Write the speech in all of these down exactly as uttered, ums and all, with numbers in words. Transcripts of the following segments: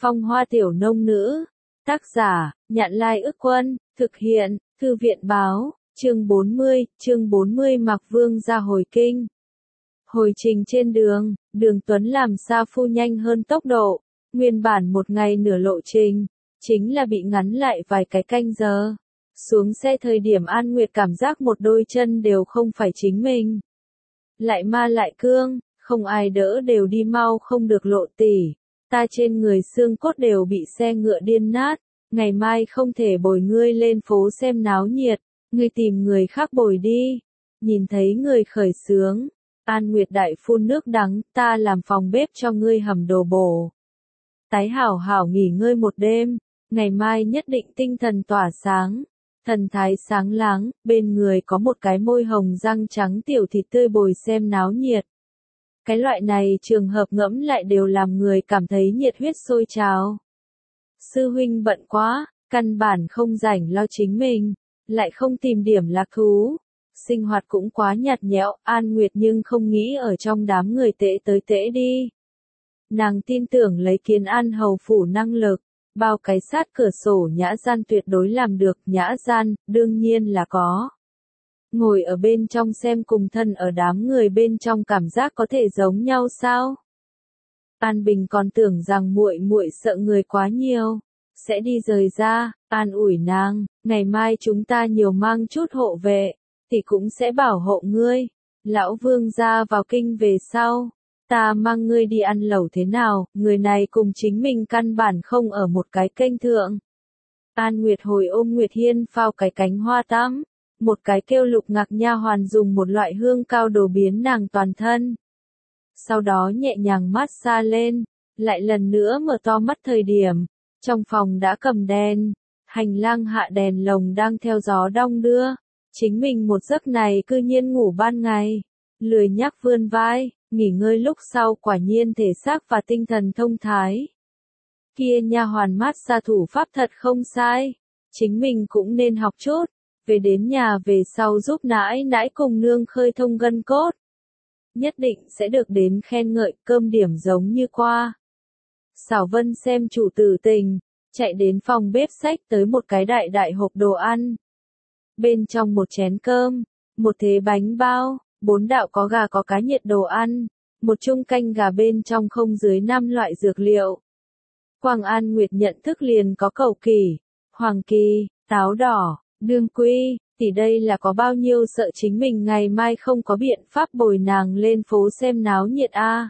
Phong hoa tiểu nông nữ. Tác giả, Nhạn Lai Ức Quân, thực hiện, Thư viện Báo, chương bốn mươi, chương bốn mươi Mạc Vương ra hồi kinh. Hồi trình trên đường, Đường Tuấn làm sao phu nhanh hơn tốc độ, nguyên bản một ngày nửa lộ trình, chính là bị ngắn lại vài cái canh giờ. Xuống xe thời điểm An Nguyệt cảm giác một đôi chân đều không phải chính mình. Lại ma lại cương, không ai đỡ đều đi mau không được lộ tỉ. Ta trên người xương cốt đều bị xe ngựa điên nát, ngày mai không thể bồi ngươi lên phố xem náo nhiệt, ngươi tìm người khác bồi đi. Nhìn thấy người khởi sướng, An Nguyệt đại phun nước đắng, ta làm phòng bếp cho ngươi hầm đồ bổ. Tái hảo hảo nghỉ ngơi một đêm, ngày mai nhất định tinh thần tỏa sáng, thần thái sáng láng, bên người có một cái môi hồng răng trắng tiểu thịt tươi bồi xem náo nhiệt. Cái loại này trường hợp ngẫm lại đều làm người cảm thấy nhiệt huyết sôi trào. Sư huynh bận quá, căn bản không rảnh lo chính mình, lại không tìm điểm lạc thú. Sinh hoạt cũng quá nhạt nhẽo, An Nguyệt nhưng không nghĩ ở trong đám người tệ tới tệ đi. Nàng tin tưởng lấy Kiến An hầu phủ năng lực, bao cái sát cửa sổ nhã gian tuyệt đối làm được, nhã gian, đương nhiên là có. Ngồi ở bên trong xem cùng thân ở đám người bên trong cảm giác có thể giống nhau sao? An Bình còn tưởng rằng muội muội sợ người quá nhiều, sẽ đi rời ra, an ủi nàng, ngày mai chúng ta nhiều mang chút hộ vệ, thì cũng sẽ bảo hộ ngươi. Lão Vương ra vào kinh về sau, ta mang ngươi đi ăn lẩu thế nào, người này cùng chính mình căn bản không ở một cái kênh thượng. An Nguyệt hồi ôm Nguyệt Hiên phao cái cánh hoa tắm. Một cái kêu Lục Ngạc nha hoàn dùng một loại hương cao đồ biến nàng toàn thân. Sau đó nhẹ nhàng mát xa lên, lại lần nữa mở to mắt thời điểm, trong phòng đã cầm đèn, hành lang hạ đèn lồng đang theo gió đong đưa, chính mình một giấc này cư nhiên ngủ ban ngày, lười nhác vươn vai, nghỉ ngơi lúc sau quả nhiên thể xác và tinh thần thông thái. Kia nha hoàn mát xa thủ pháp thật không sai, chính mình cũng nên học chút. Về đến nhà về sau giúp nãi nãi cùng nương khơi thông gân cốt. Nhất định sẽ được đến khen ngợi, cơm điểm giống như qua. Xảo Vân xem chủ tử tình, chạy đến phòng bếp xách tới một cái đại đại hộp đồ ăn. Bên trong một chén cơm, một thế bánh bao, bốn đạo có gà có cá nhiệt đồ ăn, một chung canh gà bên trong không dưới năm loại dược liệu. Quang An Nguyệt nhận thức liền có cầu kỳ, hoàng kỳ, táo đỏ. Đương quy, tỷ đây là có bao nhiêu sợ chính mình ngày mai không có biện pháp bồi nàng lên phố xem náo nhiệt a. À.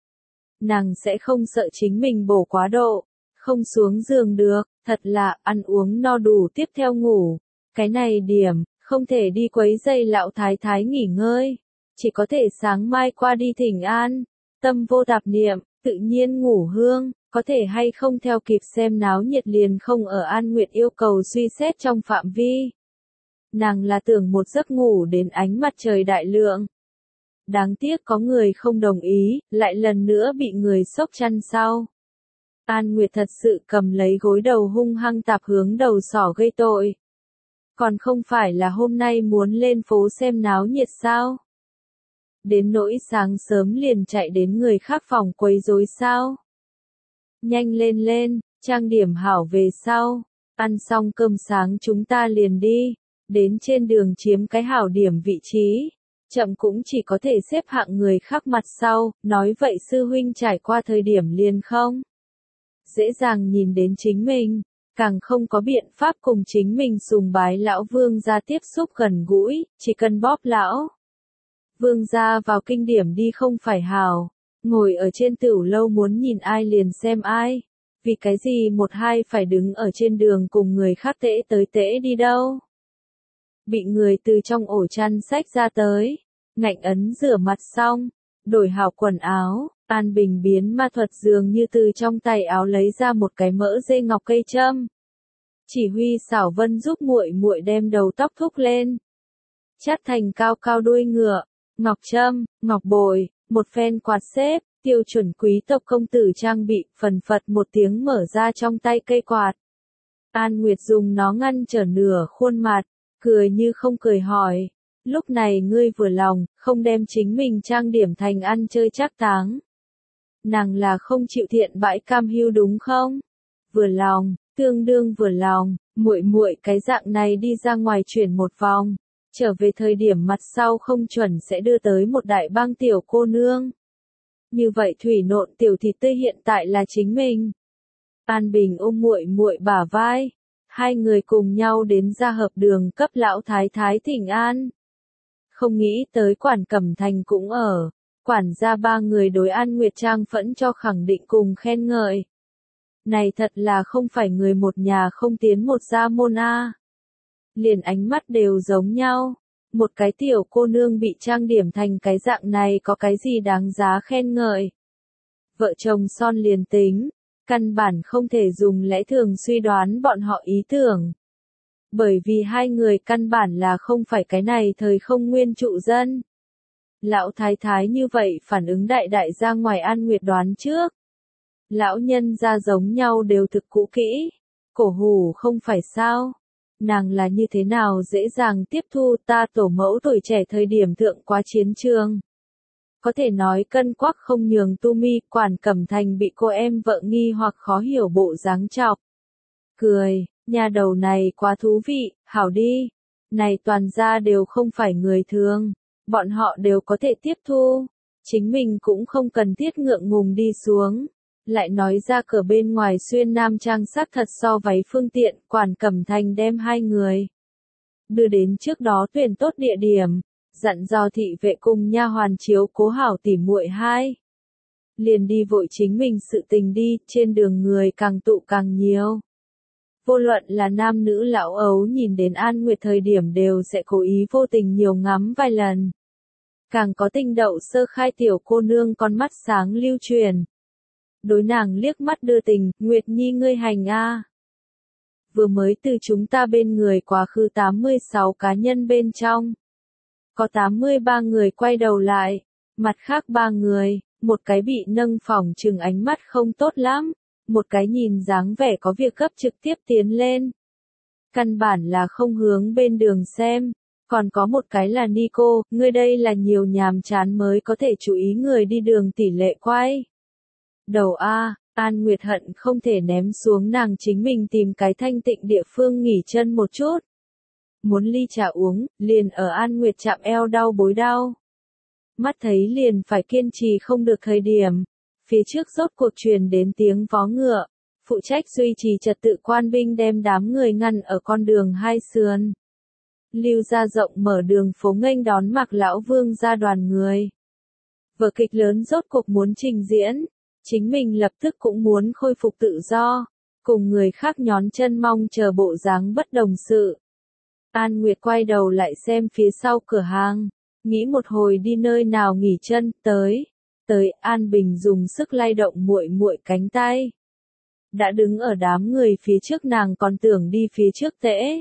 Nàng sẽ không sợ chính mình bổ quá độ, không xuống giường được, thật là ăn uống no đủ tiếp theo ngủ. Cái này điểm, không thể đi quấy giày lão thái thái nghỉ ngơi, chỉ có thể sáng mai qua đi thỉnh an, tâm vô tạp niệm, tự nhiên ngủ hương. Có thể hay không theo kịp xem náo nhiệt liền không ở An Nguyệt yêu cầu suy xét trong phạm vi. Nàng là tưởng một giấc ngủ đến ánh mặt trời đại lượng. Đáng tiếc có người không đồng ý, lại lần nữa bị người sốc chăn sau. An Nguyệt thật sự cầm lấy gối đầu hung hăng tạp hướng đầu sỏ gây tội. Còn không phải là hôm nay muốn lên phố xem náo nhiệt sao? Đến nỗi sáng sớm liền chạy đến người khác phòng quấy rối sao? Nhanh lên lên, trang điểm hảo về sau, ăn xong cơm sáng chúng ta liền đi, đến trên đường chiếm cái hảo điểm vị trí, chậm cũng chỉ có thể xếp hạng người khác mặt sau, nói vậy sư huynh trải qua thời điểm liền không. Dễ dàng nhìn đến chính mình, càng không có biện pháp cùng chính mình sùng bái lão Vương gia tiếp xúc gần gũi, chỉ cần bóp lão. Vương gia vào kinh điểm đi không phải hảo. Ngồi ở trên tửu lâu muốn nhìn ai liền xem ai, vì cái gì một hai phải đứng ở trên đường cùng người khác tễ tới tễ đi đâu. Bị người từ trong ổ chăn xách ra tới, ngạnh ấn rửa mặt xong, đổi hảo quần áo, An Bình biến ma thuật dường như từ trong tay áo lấy ra một cái mỡ dê ngọc cây châm. Chỉ huy Xảo Vân giúp muội muội đem đầu tóc thúc lên, chát thành cao cao đuôi ngựa, ngọc châm, ngọc bội. Một phen quạt xếp, tiêu chuẩn quý tộc công tử trang bị, phần phật một tiếng mở ra trong tay cây quạt. An Nguyệt dùng nó ngăn trở nửa khuôn mặt, cười như không cười hỏi, lúc này ngươi vừa lòng, không đem chính mình trang điểm thành ăn chơi trác táng. Nàng là không chịu thiện bãi cam hưu đúng không? Vừa lòng, tương đương vừa lòng, muội muội cái dạng này đi ra ngoài chuyển một vòng, trở về thời điểm mặt sau không chuẩn sẽ đưa tới một đại bang tiểu cô nương. Như vậy thủy nộn tiểu thịt tươi hiện tại là chính mình. An Bình ôm muội muội bả vai, hai người cùng nhau đến ra hợp đường cấp lão thái thái thỉnh an. Không nghĩ tới quản Cẩm Thành cũng ở, quản gia ba người đối An Nguyệt Trang phẫn cho khẳng định cùng khen ngợi. Này thật là không phải người một nhà không tiến một gia môn a. Liền ánh mắt đều giống nhau, một cái tiểu cô nương bị trang điểm thành cái dạng này có cái gì đáng giá khen ngợi. Vợ chồng son liền tính, căn bản không thể dùng lẽ thường suy đoán bọn họ ý tưởng. Bởi vì hai người căn bản là không phải cái này thời không nguyên trụ dân. Lão thái thái như vậy phản ứng đại đại ra ngoài An Nguyệt đoán trước. Lão nhân ra giống nhau đều thực cũ kỹ, cổ hủ không phải sao. Nàng là như thế nào dễ dàng tiếp thu ta tổ mẫu tuổi trẻ thời điểm thượng qua chiến trường. Có thể nói cân quắc không nhường tu mi, quản Cẩm Thành bị cô em vợ nghi hoặc khó hiểu bộ dáng chọc. Cười, nhà đầu này quá thú vị, hảo đi. Này toàn ra đều không phải người thường, bọn họ đều có thể tiếp thu. Chính mình cũng không cần thiết ngượng ngùng đi xuống. Lại nói ra cửa bên ngoài xuyên nam trang sắc thật so váy phương tiện, quản Cẩm Thành đem hai người đưa đến trước đó tuyển tốt địa điểm, dặn dò thị vệ cùng nha hoàn chiếu cố hảo tỉ muội hai. Liền đi vội chính mình sự tình đi, trên đường người càng tụ càng nhiều. Vô luận là nam nữ lão ấu nhìn đến An Nguyệt thời điểm đều sẽ cố ý vô tình nhiều ngắm vài lần. Càng có tinh đậu sơ khai tiểu cô nương con mắt sáng lưu truyền. Đối nàng liếc mắt đưa tình, Nguyệt Nhi ngươi hành a. Vừa mới từ chúng ta bên người quá khứ tám mươi sáu cá nhân bên trong. Có tám mươi ba người quay đầu lại, mặt khác ba người, một cái bị nâng phỏng chừng ánh mắt không tốt lắm, một cái nhìn dáng vẻ có việc gấp trực tiếp tiến lên. Căn bản là không hướng bên đường xem, còn có một cái là Nico, ngươi đây là nhiều nhàm chán mới có thể chú ý người đi đường tỷ lệ quay. Đầu A, An Nguyệt hận không thể ném xuống nàng chính mình tìm cái thanh tịnh địa phương nghỉ chân một chút. Muốn ly trà uống, liền ở An Nguyệt chạm eo đau bối đau. Mắt thấy liền phải kiên trì không được thời điểm. Phía trước rốt cuộc truyền đến tiếng vó ngựa. Phụ trách duy trì trật tự quan binh đem đám người ngăn ở con đường hai sườn. Lưu ra rộng mở đường phố nghênh đón Mạc Lão Vương ra đoàn người. Vở kịch lớn rốt cuộc muốn trình diễn. Chính mình lập tức cũng muốn khôi phục tự do. Cùng người khác nhón chân mong chờ bộ dáng bất đồng sự. An Nguyệt quay đầu lại xem phía sau cửa hàng, nghĩ một hồi đi nơi nào nghỉ chân, tới, tới, An Bình dùng sức lay động muội muội cánh tay. Đã đứng ở đám người phía trước nàng còn tưởng đi phía trước tễ.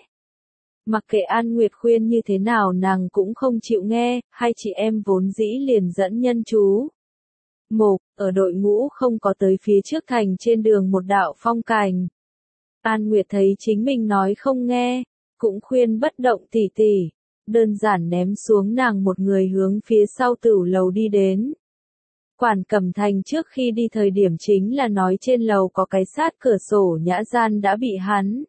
Mặc kệ An Nguyệt khuyên như thế nào nàng cũng không chịu nghe, hai chị em vốn dĩ liền dẫn nhân chú. Một, ở đội ngũ không có tới phía trước thành trên đường một đạo phong cảnh. An Nguyệt thấy chính mình nói không nghe. Cũng khuyên bất động tỉ tỉ, đơn giản ném xuống nàng một người hướng phía sau tửu lầu đi đến. Quản Cẩm Thành trước khi đi thời điểm chính là nói trên lầu có cái sát cửa sổ nhã gian đã bị hắn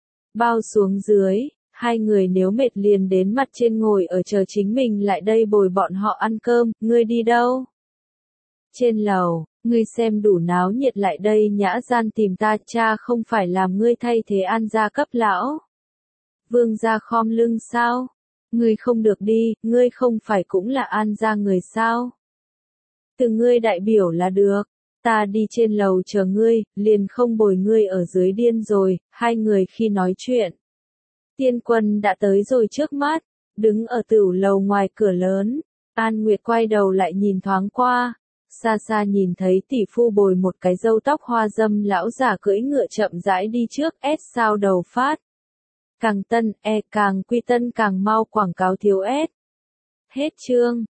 bao xuống dưới, hai người nếu mệt liền đến mặt trên ngồi ở chờ chính mình lại đây bồi bọn họ ăn cơm, ngươi đi đâu? Trên lầu, ngươi xem đủ náo nhiệt lại đây nhã gian tìm ta, cha không phải làm ngươi thay thế An gia cấp lão. Vương gia khom lưng sao? Ngươi không được đi, ngươi không phải cũng là An gia người sao? Từ ngươi đại biểu là được, ta đi trên lầu chờ ngươi, liền không bồi ngươi ở dưới điên rồi, hai người khi nói chuyện. Tiên Quân đã tới rồi trước mắt, đứng ở tửu lầu ngoài cửa lớn, An Nguyệt quay đầu lại nhìn thoáng qua, xa xa nhìn thấy tỷ phu bồi một cái râu tóc hoa dâm lão giả cưỡi ngựa chậm rãi đi trước, S sao đầu phát. Càng tân, e càng quy tân càng mau quảng cáo thiếu S. Hết chương.